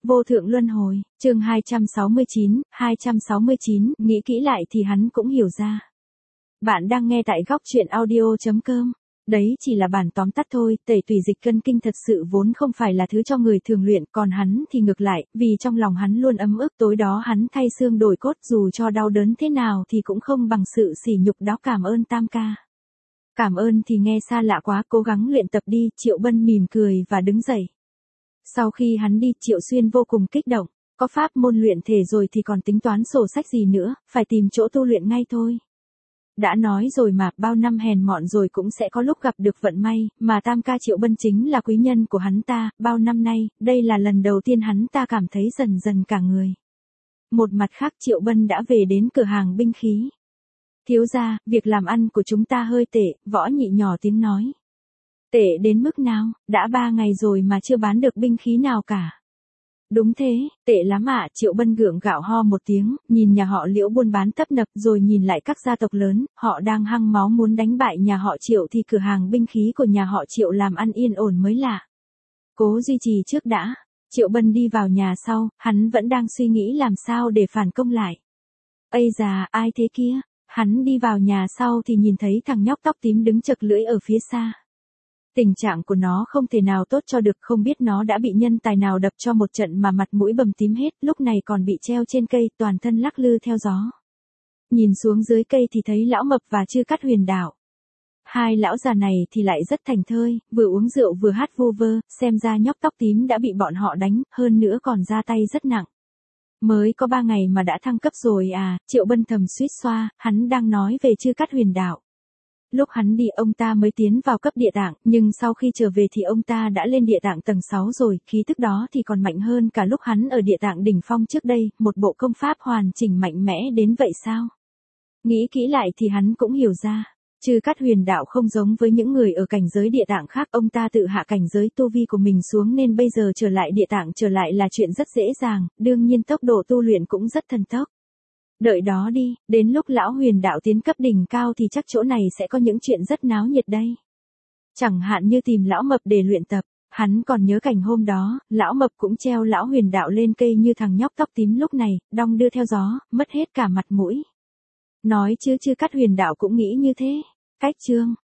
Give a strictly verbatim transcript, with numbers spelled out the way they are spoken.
Vô thượng luân hồi, chương hai trăm sáu mươi chín, hai trăm sáu mươi chín, nghĩ kỹ lại thì hắn cũng hiểu ra. Bạn đang nghe tại góc truyện audio chấm com. Đấy chỉ là bản tóm tắt thôi, tẩy tùy dịch cân kinh thật sự vốn không phải là thứ cho người thường luyện, còn hắn thì ngược lại, vì trong lòng hắn luôn ấm ức, tối đó hắn thay xương đổi cốt, dù cho đau đớn thế nào thì cũng không bằng sự sỉ nhục đó cảm ơn Tam ca. Cảm ơn thì nghe xa lạ quá, cố gắng luyện tập đi, Triệu Bân mỉm cười và đứng dậy. Sau khi hắn đi, Triệu Xuyên vô cùng kích động, có pháp môn luyện thể rồi thì còn tính toán sổ sách gì nữa, phải tìm chỗ tu luyện ngay thôi. Đã nói rồi mà, bao năm hèn mọn rồi cũng sẽ có lúc gặp được vận may, mà Tam ca Triệu Bân chính là quý nhân của hắn ta, bao năm nay, đây là lần đầu tiên hắn ta cảm thấy dần dần cả người. Một mặt khác, Triệu Bân đã về đến cửa hàng binh khí. Thiếu gia, việc làm ăn của chúng ta hơi tệ, Võ Nhị nhỏ tiếng nói. Tệ đến mức nào, đã ba ngày rồi mà chưa bán được binh khí nào cả. Đúng thế, tệ lắm ạ, Triệu Bân gượng gạo ho một tiếng, nhìn nhà họ Liễu buôn bán tấp nập rồi nhìn lại các gia tộc lớn, họ đang hăng máu muốn đánh bại nhà họ Triệu thì cửa hàng binh khí của nhà họ Triệu làm ăn yên ổn mới lạ. Cố duy trì trước đã, Triệu Bân đi vào nhà sau, hắn vẫn đang suy nghĩ làm sao để phản công lại. Ây già, ai thế kia? Hắn đi vào nhà sau thì nhìn thấy thằng nhóc tóc tím đứng chật lưỡi ở phía xa. Tình trạng của nó không thể nào tốt cho được, không biết nó đã bị nhân tài nào đập cho một trận mà mặt mũi bầm tím hết, lúc này còn bị treo trên cây, toàn thân lắc lư theo gió. Nhìn xuống dưới cây thì thấy lão mập và Chư Cát Huyền Đạo. Hai lão già này thì lại rất thành thơi, vừa uống rượu vừa hát vu vơ, xem ra nhóc tóc tím đã bị bọn họ đánh, hơn nữa còn ra tay rất nặng. Mới có ba ngày mà đã thăng cấp rồi à, Triệu Bân thầm suýt xoa, hắn đang nói về Chư Cát Huyền Đạo. Lúc hắn đi ông ta mới tiến vào cấp địa tạng, nhưng sau khi trở về thì ông ta đã lên địa tạng tầng sáu rồi, khí tức đó thì còn mạnh hơn cả lúc hắn ở địa tạng đỉnh phong trước đây, một bộ công pháp hoàn chỉnh mạnh mẽ đến vậy sao? Nghĩ kỹ lại thì hắn cũng hiểu ra, Chư Cát Huyền Đạo không giống với những người ở cảnh giới địa tạng khác, ông ta tự hạ cảnh giới tu vi của mình xuống nên bây giờ trở lại địa tạng trở lại là chuyện rất dễ dàng, đương nhiên tốc độ tu luyện cũng rất thần tốc. Đợi đó đi, đến lúc lão Huyền Đạo tiến cấp đỉnh cao thì chắc chỗ này sẽ có những chuyện rất náo nhiệt đây. Chẳng hạn như tìm lão mập để luyện tập, hắn còn nhớ cảnh hôm đó, lão mập cũng treo lão Huyền Đạo lên cây như thằng nhóc tóc tím lúc này, đong đưa theo gió, mất hết cả mặt mũi. Nói chứ Chư Cát Huyền Đạo cũng nghĩ như thế. Cách chương,